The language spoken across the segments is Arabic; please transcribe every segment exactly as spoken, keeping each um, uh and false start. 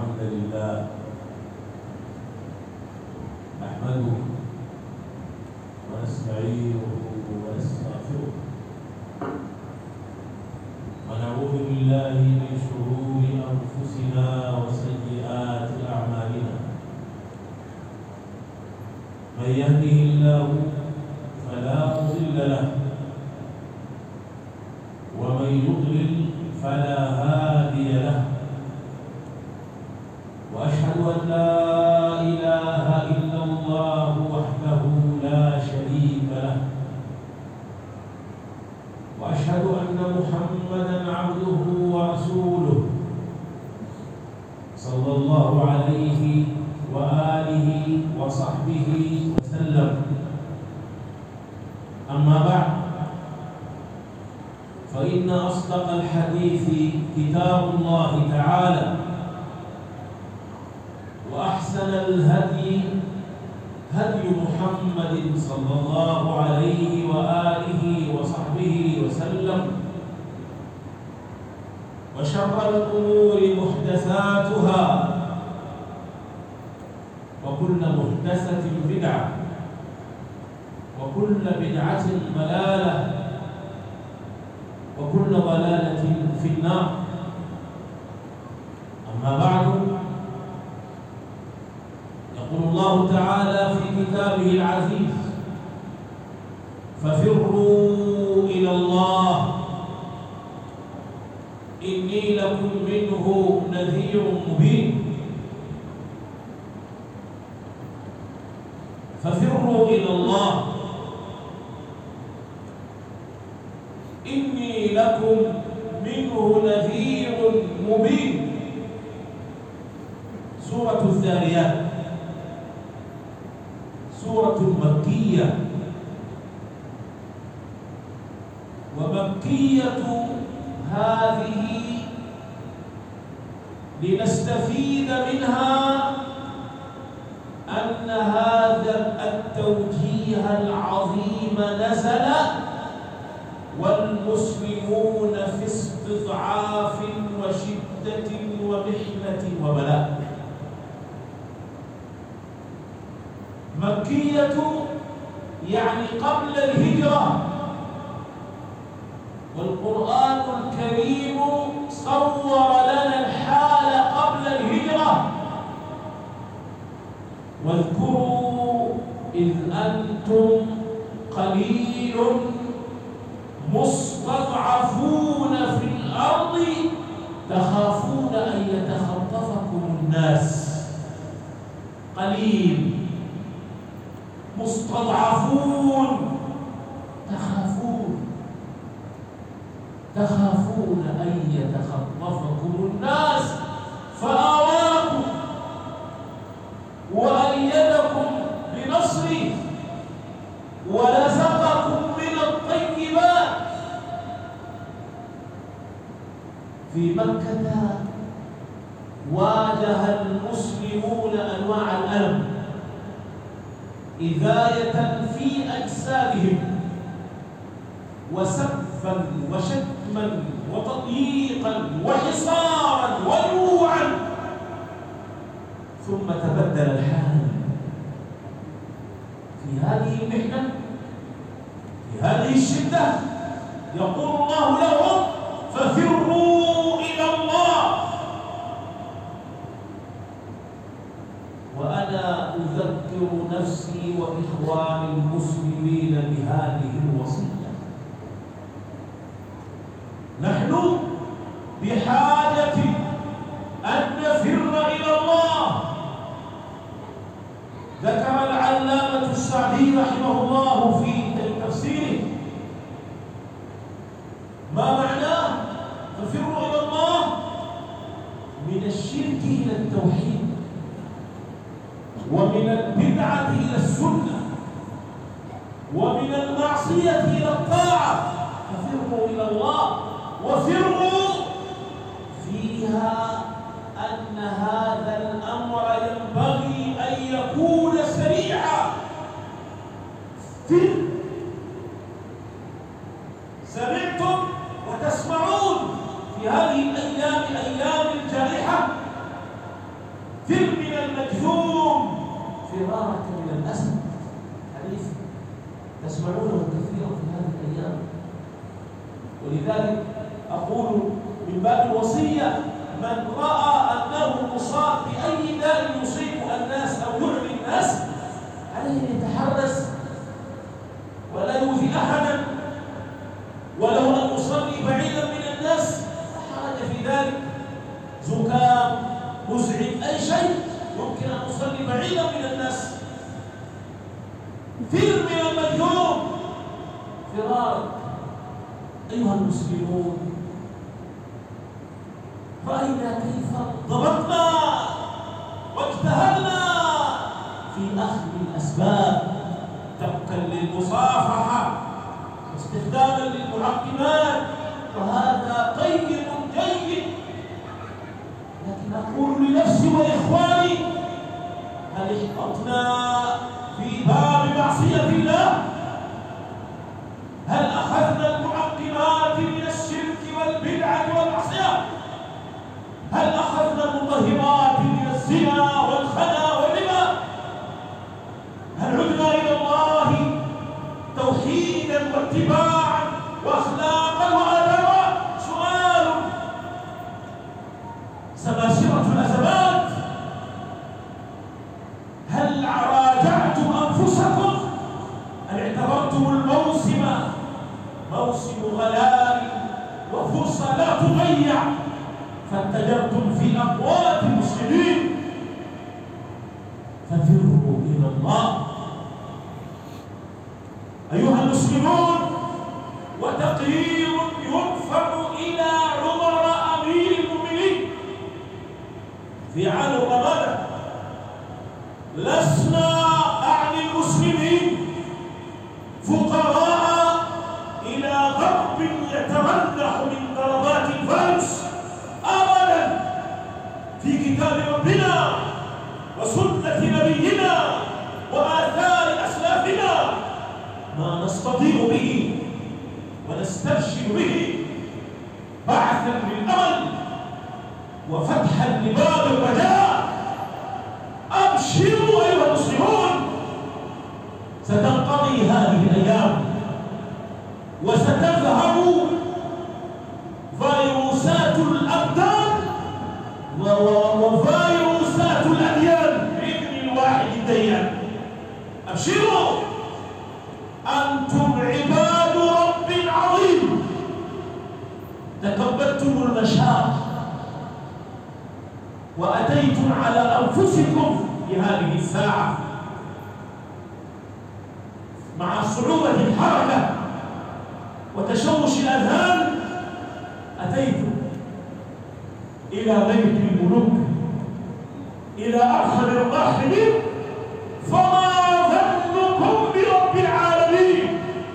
الحمد لله نحمده ونستعينه ونستغفره ونعوذ بالله من شرور أنفسنا وسيئات أعمالنا. من يهده الله فلا مضل له ومن يضلل فلا هادي له. وأشهد أن لا إله إلا الله وحده لا شريك له. وأشهد أن محمدًا عبده ورسوله صلى الله عليه وآله وصحبه وسلم. أما بعد، فإن أصدق الحديث كتاب الله تعالى، وأحسن الهدي هدي محمد صلى الله عليه وآله وصحبه وسلم. وشر الأمور محدثاتها، وكل محدثة بدعة، وكل بدعة ضلالة، وكل ضلالة في النار. أما بعد، يقول الله تعالى في كتابه العزيز: ففروا إلى الله إني لكم منه نذير مبين. ففروا إلى الله إني لكم منه نذير مبين. سورة الذاريات، سورة مكية، ومكية هذه لنستفيد منها أن هذا التوجيه العظيم نزل والمسلمون في استضعاف وشدة ومحنة وبلاء. مكية يعني قبل الهجرة، والقرآن الكريم صور لنا الحال قبل الهجرة. واذكروا إذ أنتم قليل مستضعفون في الأرض تخافون أن يتخطفكم الناس. قليل مستضعفون، تخافون تخافون أن يتخطفكم الناس، فآواكم وأيدكم بنصره ورزقكم من الطيبات. في مكة واجه المسلمون أنواع الألم إذاية في أجسادهم، وسفا وشتما وتضييقا وحصارا وجوعا. ثم تبدل الحال في هذه المحنة، في هذه الشدة. يقول الله لهم: ففروا إلى الله. وأنا أذكر نفسي وإخواني المسلمين بهذه الوصية. نحن بحاجة أن نفر إلى الله. ذكر العلامة السعدي رحمه الله في تفسيره ما معناه ففروا إلى الله: من الشرك إلى التوحيد، ومن البدعة إلى السنة، ومن المعصية إلى الطاعة. ففروا إلى الله، وفروا فيها أن هذا الأمر ينبغي أن يكون سريعا. فر. سمعتم وتسمعون في هذه الأيام، أيام الجائحة، فرارك من الأسد، حديث تسمعونه كثيرا في هذه الأيام. ولذلك أقول من باب الوصية: من رأى أنه مصاب بأي داء يصيب الناس أو يعمي الناس عليه أن يتحرز ولا يؤذي أحدا، ولو أن يصلي بعيدا من الناس لا حرج في ذلك. زكام، مزعج، أي شيء يمكن أن تصلي بعيدا من الناس. فر من المجنون فرارك. أيها المسلمون، رأينا كيف ضبطنا واجتهدنا في أخذ الأسباب تركا للمصافحة واستخداما للمعقمات، وهذا طيب جيد. لكن أقول لنفسي وإخواني: هل احتطنا في باب معصية الله؟ هل أخذنا المعقمات من الشرك والبدعة والمعصية؟ هل أخذنا المطهرات من الزنا والخنا والربا؟ هل عدنا إلى الله توحيدا واتباعا وأخلاقا وآدابا؟ سؤال سباسرة الأزمات. هل راجعتم أنفسكم؟ هل اعتبرتم الموسم موسم غلاء وفرصة لا تضيع فاتجرتم في أقوات المسلمين؟ ففروا إلى الله أيها المسلمون. وتقرير يرفع إلى عمر أمير المؤمنين في عام رمضان: لسنا أعني المسلمين فقراء إلى ضرب يتمنح من ضربات الفارس أبدا. في كتاب ربنا وسنة نبينا وآثار أسلافنا ما نستطيع به ونسترشد به بعثا للأمل وفتحا لباب الرجاء. أبشروا أيها المسلمون، ستنقضي هذه الأيام وستذهب فيروسات الأبدان وفيروسات الأديان بإذن الواحد الديان. أبشروا، أنتم عباد رب عظيم، تقبلتم المشاق وأتيتم على أنفسكم في هذه الساعة مع صعوبة الحركة وتشوش الأذهان. أتيتم إلى بيت الملوك، إلى أرحم الراحمين، فما ظنكم برب العالمين؟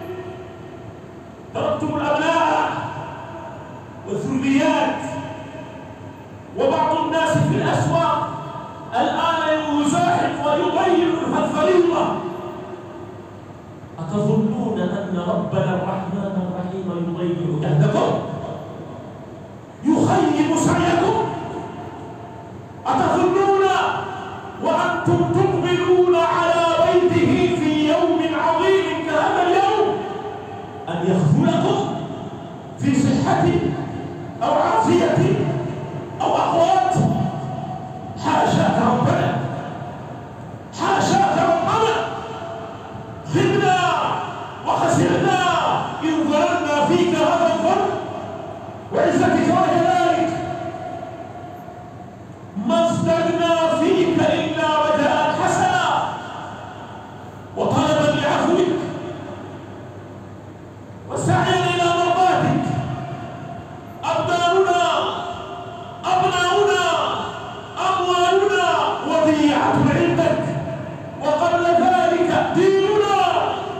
تركتم الأبناء والذريات، وبعض الناس في الأسواق الآن يزاحف ويبين الفريضة. أتظنون أن ربنا الرحمن الرحيم يضيع جهدكم؟ يخيب سعيكم؟ أتظنون وأنتم تقبلون على بيته في يوم عظيم كهذا اليوم أن يخذلكم في صحة أو عافية أو أقوات؟ حاشاك ربنا، حاشاك ربنا. خذنا وخسرنا إن ظننا فيك هذا الظن وعزتك وجلالك. ما ازددنا فيك إلا رجاء حسنا وطلبا لعفوك وسعيا إلى مرضاتك. أبداننا، أبناؤنا، أموالنا وضيعة عندك، وقبل ذلك ديننا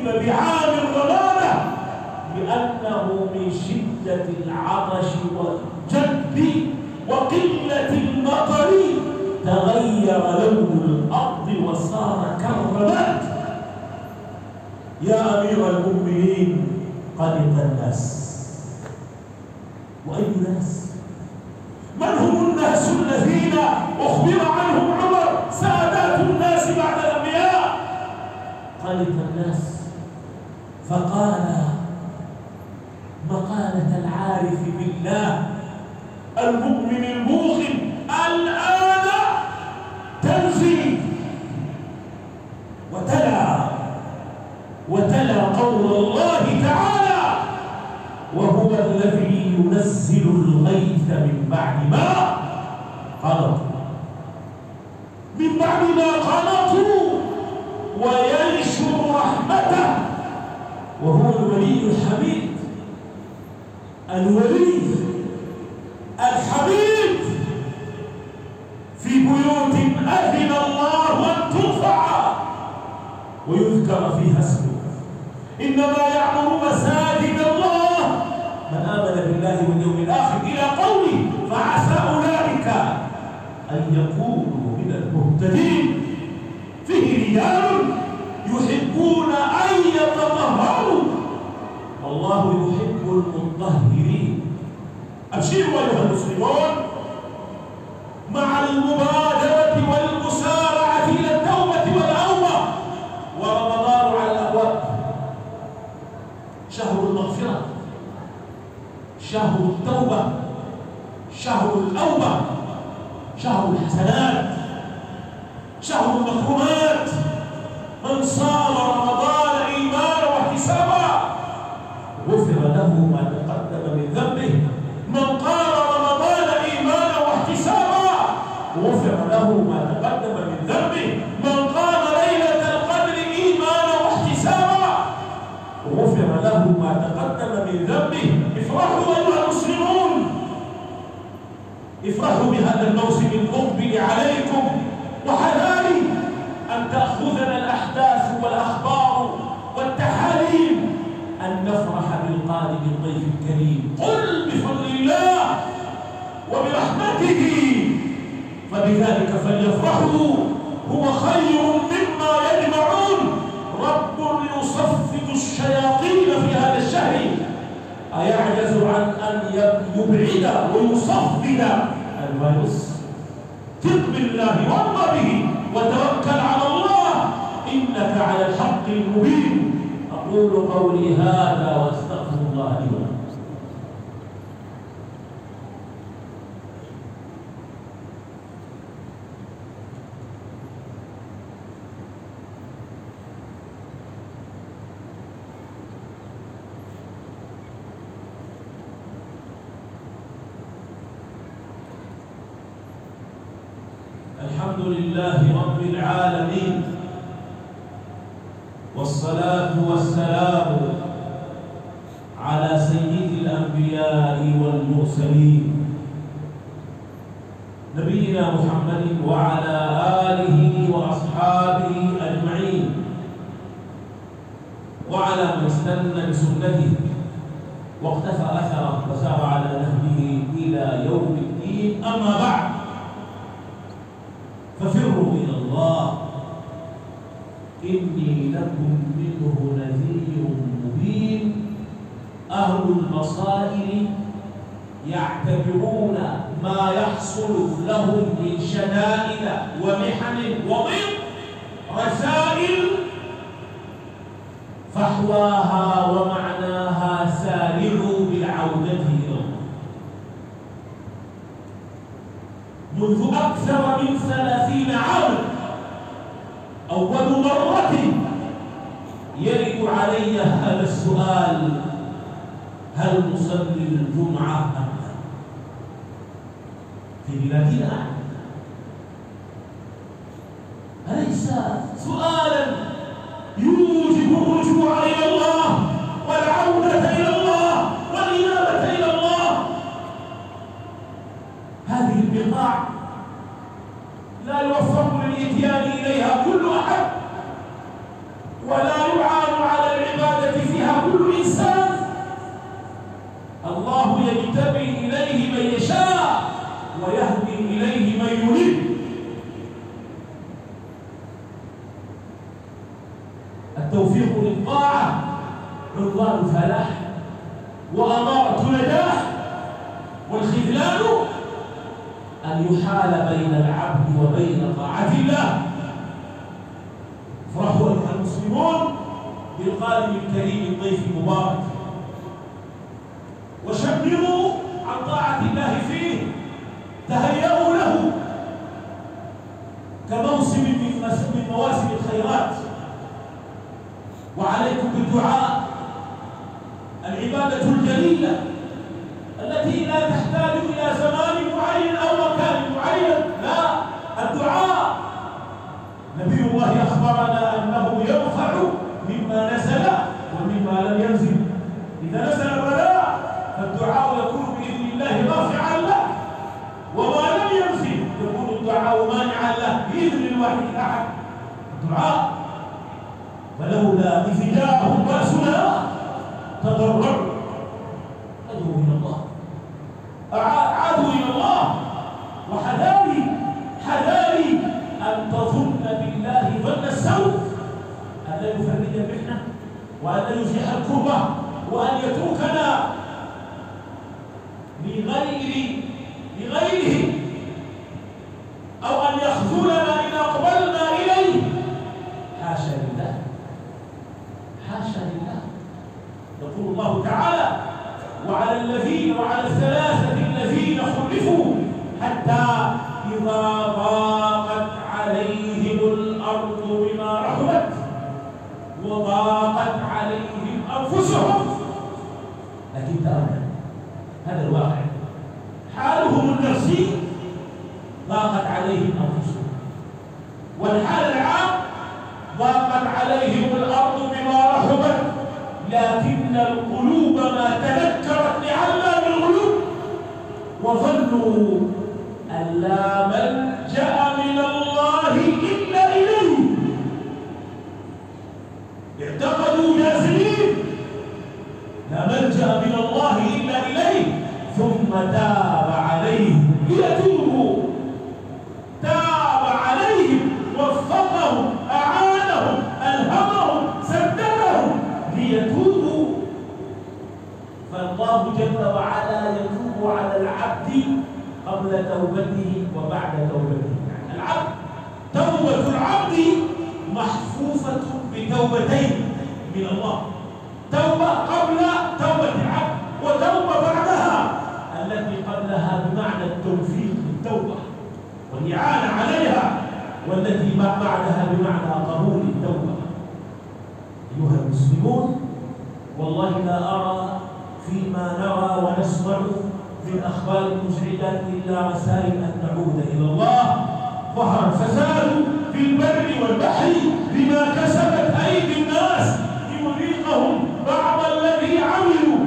لقب بعام الرمادة لأنه من شدة العطش والجد وقلة المطر تغير لون الأرض وصار كالرماد. يا أمير المؤمنين قلق الناس. وأي ناس؟ من هم الناس الذين أخبر عنهم عمر سادات الناس بعد الأنبياء؟ قلق الناس فقال مقالة العارف بالله المؤمن الموقن: الآن تنزل. وتلا وتلا قول الله تعالى: وهو الذي ينزل الغيث من بعد ما قنطوا من بعد ما قنطوا وينشر رحمته وهو الولي الحميد الولي الحميد في بيوت أذن الله أن ترفع ويذكر فيها اسمه. إنما يعمر مساجد الله من آمن بالله واليوم الآخر إلى قوله: فعسى أولئك أن يكونوا من المهتدين. فيه رجال يحبون أن يتطهروا والله يحب المطهرين. أبشروا أيها المسلمون مع المبادرة والمسارعة إلى التوبة والأوبة، ورمضان على الأبواب، شهر المغفرة، شهر التوبة، شهر الأوبة، شهر الحسنات، شهر المكرمات. من صام رمضان إيمانا واحتسابا غفر له ما تقدم من ذنبه. من قام رمضان إيمانا واحتسابا غفر له ما تقدم من ذنبه. من قام ليلة القدر إيمانا واحتسابا غفر له ما تقدم من ذنبه. افرحوا أيها المسلمون، افرحوا بهذا الموسم المقبل عليكم، وحذاري أن تأخذنا الأحداث والأخبار والتحاليل أن نفرح بالقادم الضيف الكريم. قل بفضل الله وبرحمته فبذلك فليفرحوا هو خير مما يجمعون. رب يصفد الشياطين في هذا الشهر أيعجز عن أن يبعد ويصفد الفيروس؟ ثق بالله وارض به وتوكل على الله إنك على الحق المبين. أقول قولي هذا وأستغفر الله لي ولكم. الحمد لله رب العالمين، والصلاة والسلام على سيد الأنبياء والمرسلين نبينا محمد وعلى آله وأصحابه أجمعين، وعلى من استنى بسنته واقتفى أثره وسار على نهجه إلى يوم الدين. أما بعد، ففروا إلى الله إني لكم منه نذير مبين. أهل البصائر يعتبرون ما يحصل لهم من شدائد ومحن وضيق رسائل فحواها ومعناها سارعوا بالعودة إلى الله. منذ أكثر من ثلاثين عاما أول مرة يرد علي هذا السؤال: هل نصلي الجمعة أم لا؟ في بلادنا أليس سؤالا يوجب الرجوع إلى الله والعودة إلى الله والإنابة إلى الله؟ هذه البقاع لا يوفق للإتيان إليها كل أحد، ولا يعان على كل إنسان الله يجتبي إليه من يشاء ويهدي إليه من يريد. التوفيق للطاعة عنوان الفلاح وأمارة نجاح، والخذلان أن يحال بين العبد وبين طاعة الله. افرحوا أيها المسلمون بالقادم الكريم الضيف المبارك، وشمروا عن طاعة الله فيه، تهيئوا له كموسم من مواسم الخيرات. وعليكم بالدعاء، العبادة الجليلة التي لا تحتاج إلى زمان معين أو مكان معين، لا، الدعاء. نبي الله أخبرنا أنه يرفع مما نزل ومما لم ينزل. إذا نزل البلاء فالدعاء يكون بإذن الله رافعا له، وما لم ينزل يكون الدعاء مانعا له بإذن الواحد الأحد. الدعاء، فلولا إذ جاءهم بأسنا تضرعوا أدعوا إلى الله، عادوا إلى الله. وحذاري حذاري أن تظن بالله ظن السوء، أن لا يفرج المحنة وأن لا يزيح الكربة وأن يتركنا لغير لغيره، أو أن يخذلنا إن أقبلنا إليه. حاشا لله، حاشا لله. يقول الله تعالى: وعلى الذين وعلى الثلاثة الذين خلفوا حتى إذا ضاقت عليهم الأرض بما رحبت وضاقت عليهم أنفسهم. لكن ترى هذا الواقع، حالهم النفسي ضاقت عليهم أنفسهم، والحال العام ضاقت عليهم الأرض بما رحبت، لكن القلوب ما تنكرت لعلها بالغلوب، وظنوا أن لا ملجأ من الله إلا إليه. اعتقدوا جازمين لا ملجأ من الله إلا إليه، ثم تاب عليهم ليتوبوا. تاب عليهم، وفقهم، أعانهم، ألهمهم، سددهم ليتوبوا. فالله جل وعلا يتوب على العبد قبل توبته وبعد توبته. يعني العبد، توبة العبد محفوفة بتوبتين من الله: توبة قبل توبة العبد، وتوبة بعدها. التي قبلها بمعنى التوفيق للتوبة والإعانة عليها، والتي بعدها بمعنى قبول التوبة. أيها المسلمون، والله لا أرى فيما نرى ونسمع من أخبار مزعجات إلا مسائل أن نعود إلى الله. ظهر الفساد في البر والبحر بما كسبت أيدي الناس ليذيقهم بعض الذي عملوا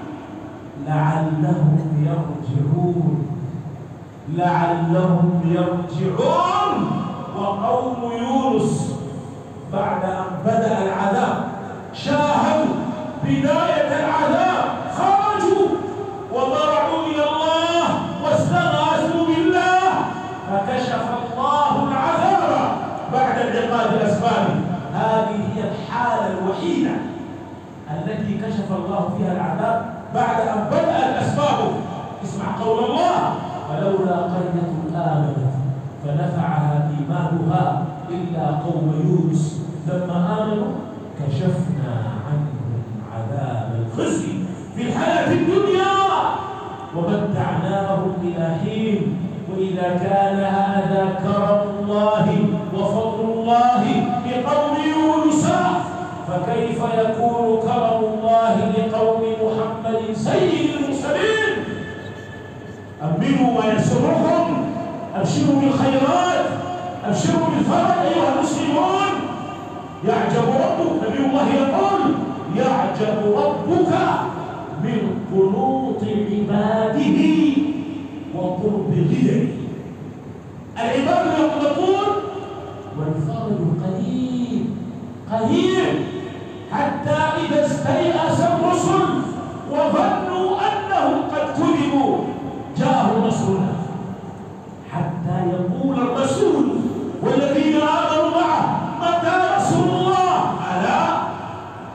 لعلهم يرجعون لعلهم يرجعون. وقوم يونس بعد أن بدأ العذاب شاهدوا بداية العذاب، خرجوا وضرعوا إلى الله واستغاثوا بالله، فكشف الله العذاب بعد انعقاد الأسباب. هذه هي الحالة الوحيدة التي كشف الله فيها العذاب بعد أن بدأ الأسباب. اسمع قول الله: فلولا قرية آمنت فنفعها إيمانها إلا قوم يونس لما آمنوا كشفنا عنهم عذاب الخزي في الحياة الدنيا ومتعناهم إلى حين. وإذا كان هذا كرم الله وفضل الله لقوم يونس، فكيف يكون كرم الله لقوم محمد سيد المرسلين؟ أمنوا ويسركم، أبشروا بالخيرات، أبشروا بالفرج أيها المسلمون. يعجب ربك، نبي الله يقول: يعجب ربك من قنوط عباده وقرب غيره. العباد يقنطون والفرج قريب قريب، حتى إذا استيأس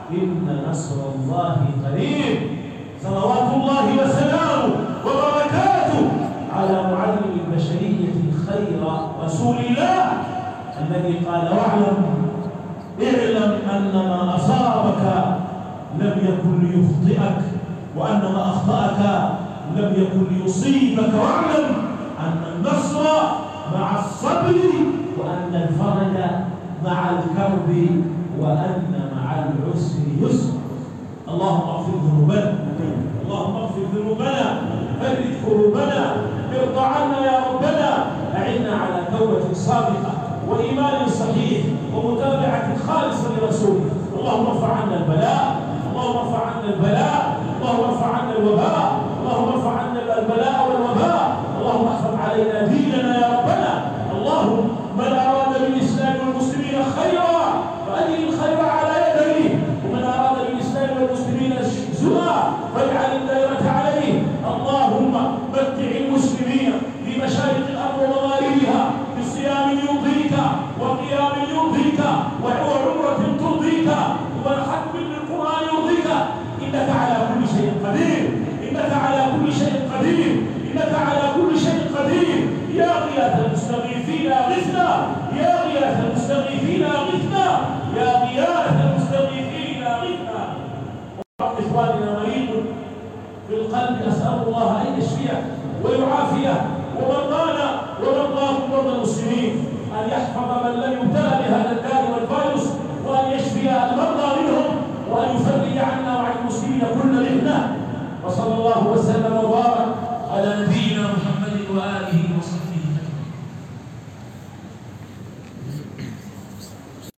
إن نصر الله قريب. صلوات الله وسلامه وبركاته على معلم البشرية خير رسول الله الذي قال: واعلم اعلم أن ما أصابك لم يكن ليخطئك، وأن ما أخطأك لم يكن ليصيبك، واعلم أن النصر مع الصبر، وأن الفرج مع الكرب، وأن مع العسر يسر. اللهم اغفر ذنوبنا، اللهم اغفر ذنوبنا، فرج كروبنا، ارض عنا يا ربنا، أعنا على توبة صادقة وإيمان صحيح ومتابعة خالصة لرسولك. اللهم ارفع عنا البلاء، اللهم ارفع عنا البلاء، اللهم ارفع عنا الوباء، اللهم ارفع عنا البلاء والوباء، اللهم احفظ علينا ديننا يا ربنا. اللهم من أراد بالإسلام والمسلمين خيرا فأجل الخير على يديه، ومن أراد بالإسلام والمسلمين سوءا فاجعل الدائرة عليه. اللهم متع المسلمين في مشارق الأرض ومغاربها بصيام يرضيك وقيام يرضيك وعمرة ترضيك وحق بالقرآن يرضيك. إنك على كل شيء قدير، إنك على كل شيء قدير، إنك على كل شيء قدير. يا غياث المستغيثين أغثنا، يا غياث المستغيثين أغثنا، يا غياث المستغيثين أغثنا. إخواننا مريض في القلب، أسأل الله أن يشفيه ويعافيه، ومرضانا ومرضاكم مرضى المسلمين، أن يحفظ من لم يبتلى بهذا الداء